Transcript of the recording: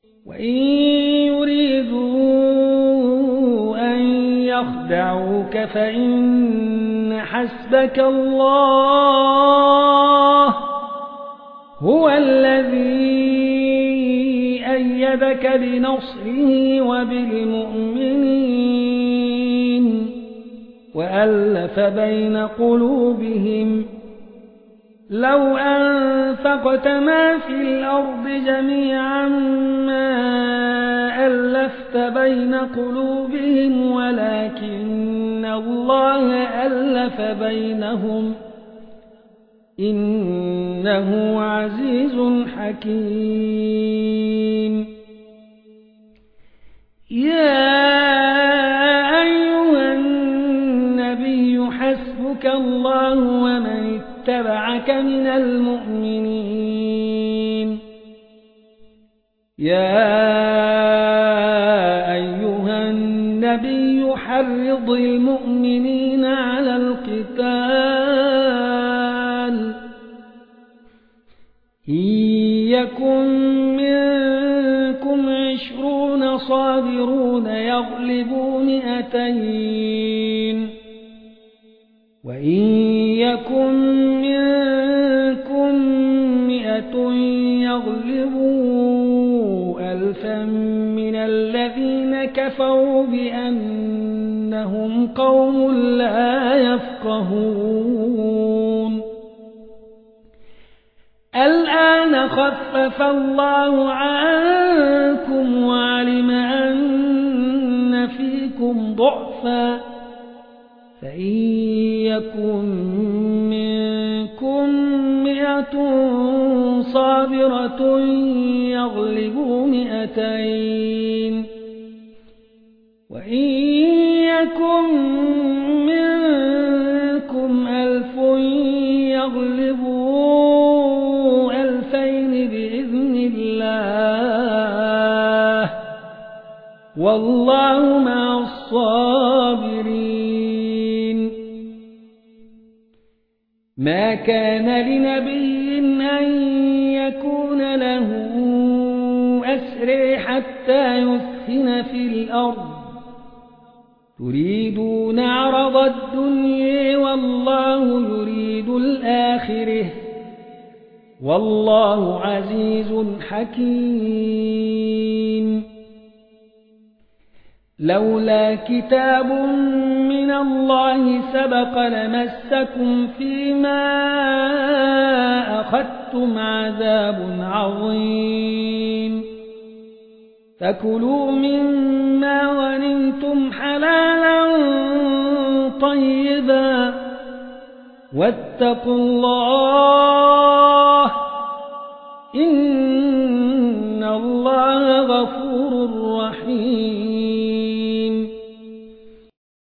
وإن يريدوا أن يخدعوك فإن حسبك الله هو الذي أيدك بنصره وبالمؤمنين وألف بين قلوبهم لو أنفقت ما في الأرض جميعا ما ألفت بين قلوبهم ولكن الله ألف بينهم إنه عزيز حكيم. يا أيها النبي حسبك الله ومن اتبعك من المؤمنين. يا أيها النبي حرض المؤمنين على القتال إن يكن منكم 20 صابرون يغلبوا 200 وإن يكن منكم 100 يغلبوا 1000 من الذين كفروا بأنهم قوم لا يفقهون. الآن خفف الله عنكم وعلم أن فيكم ضعفا فإن يكن منكم 100 صابرة يغلبوا 200 وإن يكن منكم 1000 يغلبوا 2000 بإذن الله والله مع الصابرين. ما كان لنبي أن يكون له أسرى حتى يثخن في الأرض تريدون عرض الدنيا والله يريد الآخرة والله عزيز حكيم. لولا كتاب من الله سبق لمسكم فيما أخذتم عذاب عظيم فكلوا مما غنمتم حلالا طيبا واتقوا الله إن الله